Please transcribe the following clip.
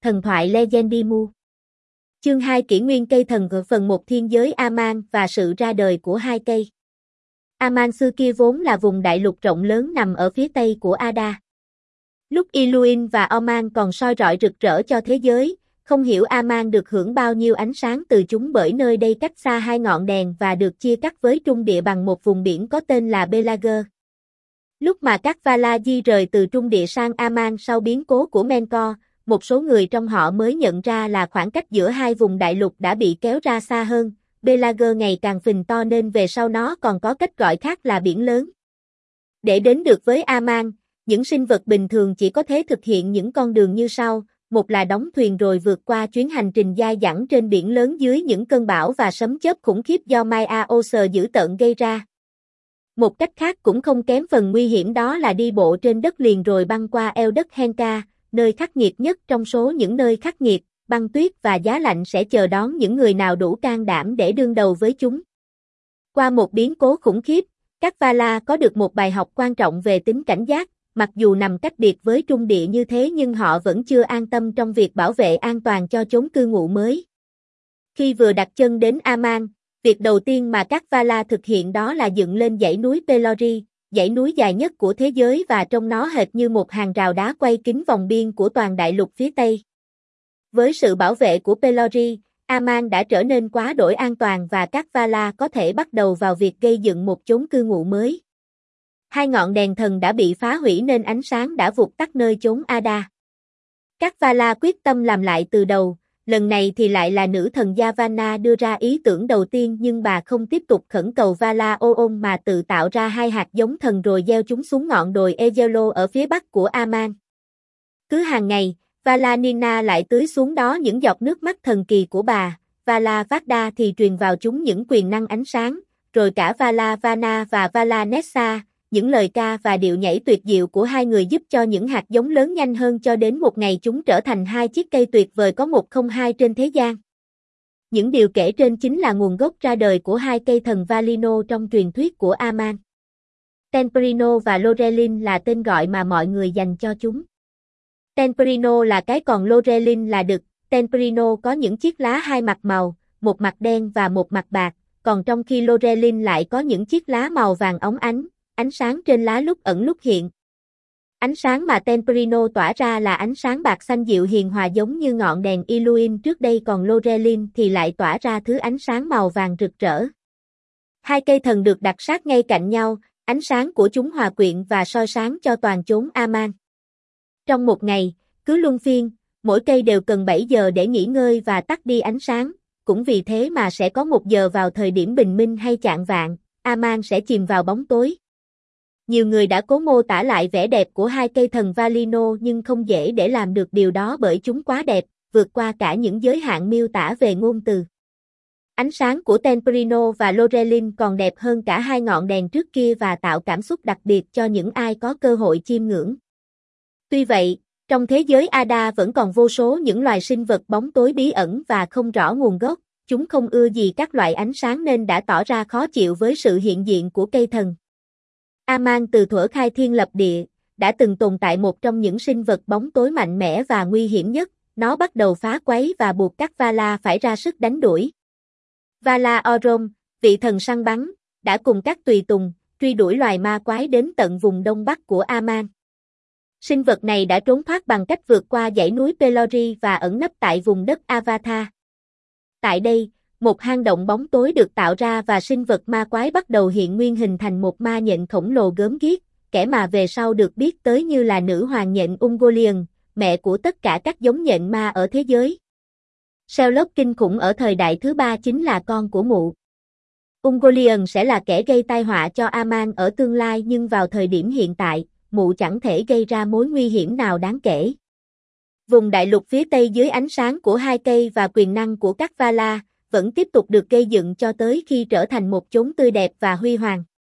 Thần thoại Legendimu. Chương 2 Kỷ nguyên cây thần ở phần 1 Thiên giới Aman và sự ra đời của hai cây. Aman xưa kia vốn là vùng đại lục rộng lớn nằm ở phía tây của Ada. Lúc Iluin và Oman còn soi rọi rực rỡ cho thế giới, không hiểu Aman được hưởng bao nhiêu ánh sáng từ chúng bởi nơi đây cách xa hai ngọn đèn và được chia cắt với trung địa bằng một vùng biển có tên là Belager. Lúc mà các Vala di rời từ trung địa sang Aman sau biến cố của Menkor, một số người trong họ mới nhận ra là khoảng cách giữa hai vùng đại lục đã bị kéo ra xa hơn. Belager ngày càng phình to nên về sau nó còn có cách gọi khác là biển lớn. Để đến được với Aman, những sinh vật bình thường chỉ có thể thực hiện những con đường như sau: một là đóng thuyền rồi vượt qua chuyến hành trình dai dẳng trên biển lớn dưới những cơn bão và sấm chớp khủng khiếp do Maya Oser dữ tợn gây ra. Một cách khác cũng không kém phần nguy hiểm, đó là đi bộ trên đất liền rồi băng qua eo đất Henka, nơi khắc nghiệt nhất trong số những nơi khắc nghiệt. Băng tuyết và giá lạnh sẽ chờ đón những người nào đủ can đảm để đương đầu với chúng. Qua một biến cố khủng khiếp, các Vala có được một bài học quan trọng về tính cảnh giác. Mặc dù nằm cách biệt với trung địa như thế nhưng họ vẫn chưa an tâm trong việc bảo vệ an toàn cho chốn cư ngụ mới. Khi vừa đặt chân đến Aman, việc đầu tiên mà các Vala thực hiện đó là dựng lên dãy núi Pelori, dãy núi dài nhất của thế giới và trông nó hệt như một hàng rào đá quay kín vòng biên của toàn đại lục phía Tây. Với sự bảo vệ của Pelori, Aman đã trở nên quá đổi an toàn và các Vala có thể bắt đầu vào việc gây dựng một chốn cư ngụ mới. Hai ngọn đèn thần đã bị phá hủy nên ánh sáng đã vụt tắt nơi chốn Ada. Các Vala quyết tâm làm lại từ đầu, lần này thì lại là nữ thần Yavanna đưa ra ý tưởng đầu tiên, nhưng bà không tiếp tục khẩn cầu Vala Oon mà tự tạo ra hai hạt giống thần rồi gieo chúng xuống ngọn đồi Ezelo ở phía bắc của Aman. Cứ hàng ngày, Vala Nina lại tưới xuống đó những giọt nước mắt thần kỳ của bà, Vala Vada thì truyền vào chúng những quyền năng ánh sáng, rồi cả Vala Vana và Vala Nessa, những lời ca và điệu nhảy tuyệt diệu của hai người giúp cho những hạt giống lớn nhanh hơn cho đến một ngày chúng trở thành hai chiếc cây tuyệt vời có một không hai trên thế gian. Những điều kể trên chính là nguồn gốc ra đời của hai cây thần Valino trong truyền thuyết của Aman. Temperino và Lorelin là tên gọi mà mọi người dành cho chúng. Temperino là cái còn Lorelin là đực. Temperino có những chiếc lá hai mặt màu, một mặt đen và một mặt bạc, còn trong khi Lorelin lại có những chiếc lá màu vàng óng ánh sáng trên lá lúc ẩn lúc hiện. Ánh sáng mà Temperino tỏa ra là ánh sáng bạc xanh dịu hiền hòa giống như ngọn đèn Iluin trước đây, còn Lorelin thì lại tỏa ra thứ ánh sáng màu vàng rực rỡ. Hai cây thần được đặt sát ngay cạnh nhau, ánh sáng của chúng hòa quyện và soi sáng cho toàn chốn Aman. Trong một ngày, cứ luân phiên, mỗi cây đều cần 7 giờ để nghỉ ngơi và tắt đi ánh sáng, cũng vì thế mà sẽ có một giờ vào thời điểm bình minh hay chạng vạng, Aman sẽ chìm vào bóng tối. Nhiều người đã cố mô tả lại vẻ đẹp của hai cây thần Valino nhưng không dễ để làm được điều đó bởi chúng quá đẹp, vượt qua cả những giới hạn miêu tả về ngôn từ. Ánh sáng của Temperino và Lorelin còn đẹp hơn cả hai ngọn đèn trước kia và tạo cảm xúc đặc biệt cho những ai có cơ hội chiêm ngưỡng. Tuy vậy, trong thế giới Ada vẫn còn vô số những loài sinh vật bóng tối bí ẩn và không rõ nguồn gốc, chúng không ưa gì các loại ánh sáng nên đã tỏ ra khó chịu với sự hiện diện của cây thần. Aman từ thuở khai thiên lập địa, đã từng tồn tại một trong những sinh vật bóng tối mạnh mẽ và nguy hiểm nhất, nó bắt đầu phá quấy và buộc các Vala phải ra sức đánh đuổi. Vala Orom, vị thần săn bắn, đã cùng các tùy tùng, truy đuổi loài ma quái đến tận vùng đông bắc của Aman. Sinh vật này đã trốn thoát bằng cách vượt qua dãy núi Pelori và ẩn nấp tại vùng đất Avatar. Tại đây, một hang động bóng tối được tạo ra và sinh vật ma quái bắt đầu hiện nguyên hình thành một ma nhện khổng lồ gớm ghiếc, kẻ mà về sau được biết tới như là nữ hoàng nhện Ungoliant, mẹ của tất cả các giống nhện ma ở thế giới. Shelob kinh khủng ở thời đại thứ ba chính là con của mụ. Ungoliant sẽ là kẻ gây tai họa cho Aman ở tương lai, nhưng vào thời điểm hiện tại, mụ chẳng thể gây ra mối nguy hiểm nào đáng kể. Vùng đại lục phía tây dưới ánh sáng của hai cây và quyền năng của các Vala vẫn tiếp tục được gây dựng cho tới khi trở thành một chốn tươi đẹp và huy hoàng.